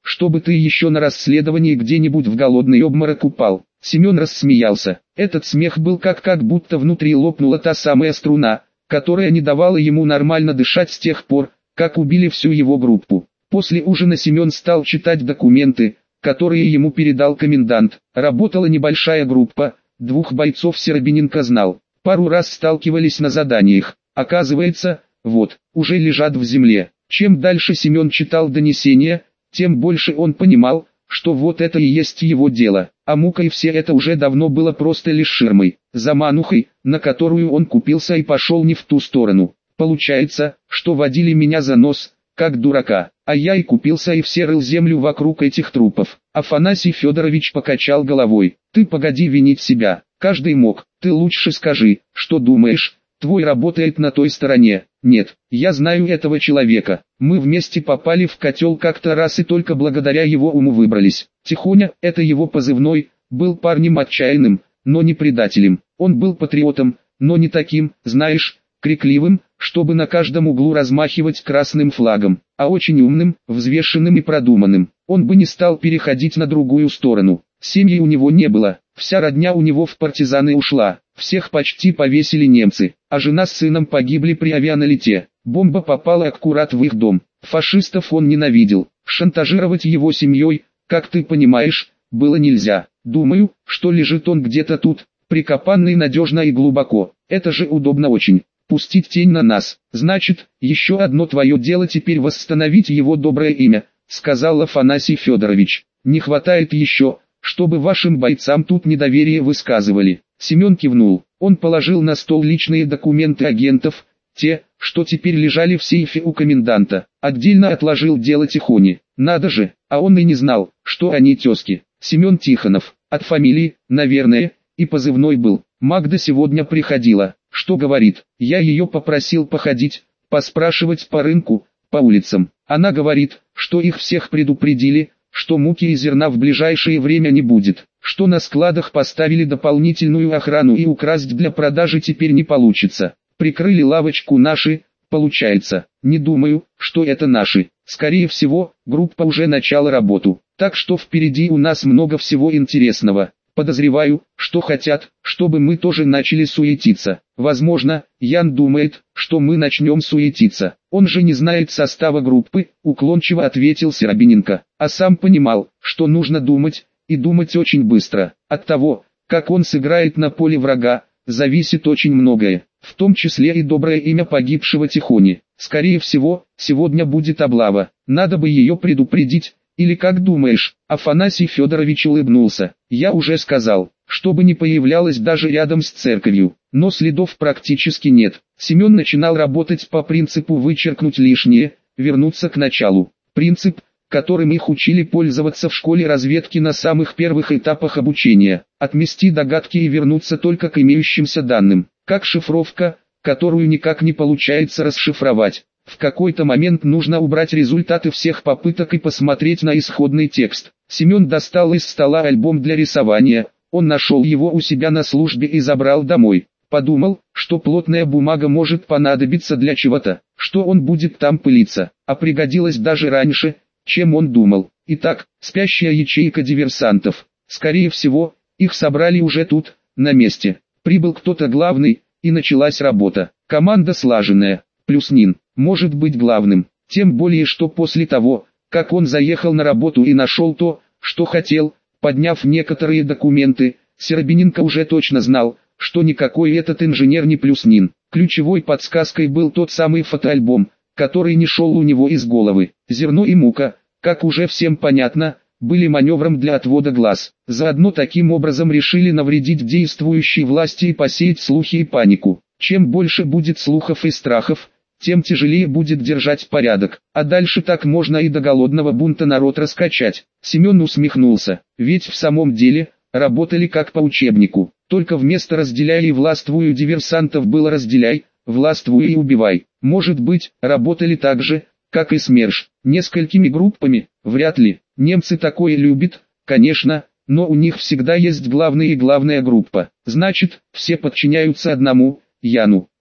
чтобы ты еще на расследовании где-нибудь в голодный обморок упал. Семен рассмеялся. Этот смех был как как будто внутри лопнула та самая струна, которая не давала ему нормально дышать с тех пор, как убили всю его группу. После ужина Семен стал читать документы, которые ему передал комендант. Работала небольшая группа, двух бойцов Серебряненко знал. Пару раз сталкивались на заданиях. Оказывается, вот, уже лежат в земле. Чем дальше Семен читал донесения, тем больше он понимал, что вот это и есть его дело. А мука и все это уже давно было просто лишь ширмой, заманухой, на которую он купился и пошел не в ту сторону. Получается, что водили меня за нос, как дурака, а я и купился и все рыл землю вокруг этих трупов. Афанасий Федорович покачал головой. Ты погоди винить себя, каждый мог, ты лучше скажи, что думаешь, твой работает на той стороне. Нет, я знаю этого человека, мы вместе попали в котел как-то раз и только благодаря его уму выбрались. Тихоня, это его позывной, был парнем отчаянным, но не предателем. Он был патриотом, но не таким, знаешь, крикливым, чтобы на каждом углу размахивать красным флагом, а очень умным, взвешенным и продуманным. Он бы не стал переходить на другую сторону. Семьи у него не было, вся родня у него в партизаны ушла, всех почти повесили немцы, а жена с сыном погибли при авианалете. Бомба попала аккурат в их дом. Фашистов он ненавидел, шантажировать его семьей, как ты понимаешь, было нельзя. Думаю, что лежит он где-то тут, прикопанный надежно и глубоко. Это же удобно очень. Пустить тень на нас, значит, еще одно твое дело теперь восстановить его доброе имя, сказал Афанасий Федорович. Не хватает еще, чтобы вашим бойцам тут недоверие высказывали. Семен кивнул, он положил на стол личные документы агентов, те, что теперь лежали в сейфе у коменданта, отдельно отложил дело Тихони. Надо же, а он и не знал, что они тезки. Семен Тихонов, от фамилии, наверное, и позывной был. Магда сегодня приходила. Что говорит? Я ее попросил походить, поспрашивать по рынку, по улицам. Она говорит, что их всех предупредили, что муки и зерна в ближайшее время не будет, что на складах поставили дополнительную охрану и украсть для продажи теперь не получится. Прикрыли лавочку наши, получается. Не думаю, что это наши. Скорее всего, группа уже начала работу. Так что впереди у нас много всего интересного. Подозреваю, что хотят, чтобы мы тоже начали суетиться. Возможно, Ян думает, что мы начнем суетиться. Он же не знает состава группы, уклончиво ответил Серебряненко. А сам понимал, что нужно думать, и думать очень быстро. От того, как он сыграет на поле врага, зависит очень многое, в том числе и доброе имя погибшего Тихони. Скорее всего, сегодня будет облава. Надо бы ее предупредить. Или как думаешь? Афанасий Федорович улыбнулся. Я уже сказал, чтобы не появлялось даже рядом с церковью, но следов практически нет. Семен начинал работать по принципу вычеркнуть лишнее, вернуться к началу. Принцип, которым их учили пользоваться в школе разведки на самых первых этапах обучения. Отмести догадки и вернуться только к имеющимся данным. Как шифровка, которую никак не получается расшифровать. В какой-то момент нужно убрать результаты всех попыток и посмотреть на исходный текст. Семен достал из стола альбом для рисования, он нашел его у себя на службе и забрал домой. Подумал, что плотная бумага может понадобиться для чего-то, что он будет там пылиться, а пригодилась даже раньше, чем он думал. Итак, спящая ячейка диверсантов. Скорее всего, их собрали уже тут, на месте. Прибыл кто-то главный, и началась работа. Команда слаженная, плюс Нин может быть главным, тем более что после того, как он заехал на работу и нашел то, что хотел, подняв некоторые документы, Серебряненко уже точно знал, что никакой этот инженер не плюс Нин. Ключевой подсказкой был тот самый фотоальбом, который не шел у него из головы. Зерно и мука, как уже всем понятно, были маневром для отвода глаз. Заодно таким образом решили навредить действующей власти и посеять слухи и панику. Чем больше будет слухов и страхов, тем тяжелее будет держать порядок, а дальше так можно и до голодного бунта народ раскачать. Семен усмехнулся, ведь в самом деле, работали как по учебнику, только вместо «разделяй и властвуй» диверсантов было «разделяй, властвуй и убивай». Может быть, работали так же, как и СМЕРШ, несколькими группами, вряд ли, немцы такое любят, конечно, но у них всегда есть главный и главная группа, значит, все подчиняются одному, Яну.